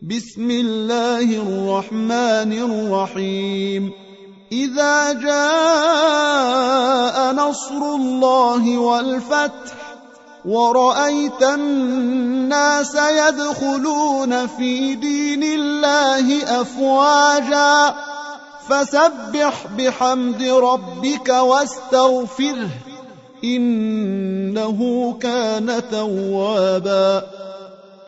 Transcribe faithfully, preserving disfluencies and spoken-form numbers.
بسم الله الرحمن الرحيم إذا جاء نصر الله والفتح ورأيت الناس يدخلون في دين الله أفواجا فسبح بحمد ربك واستغفره إنه كان توابا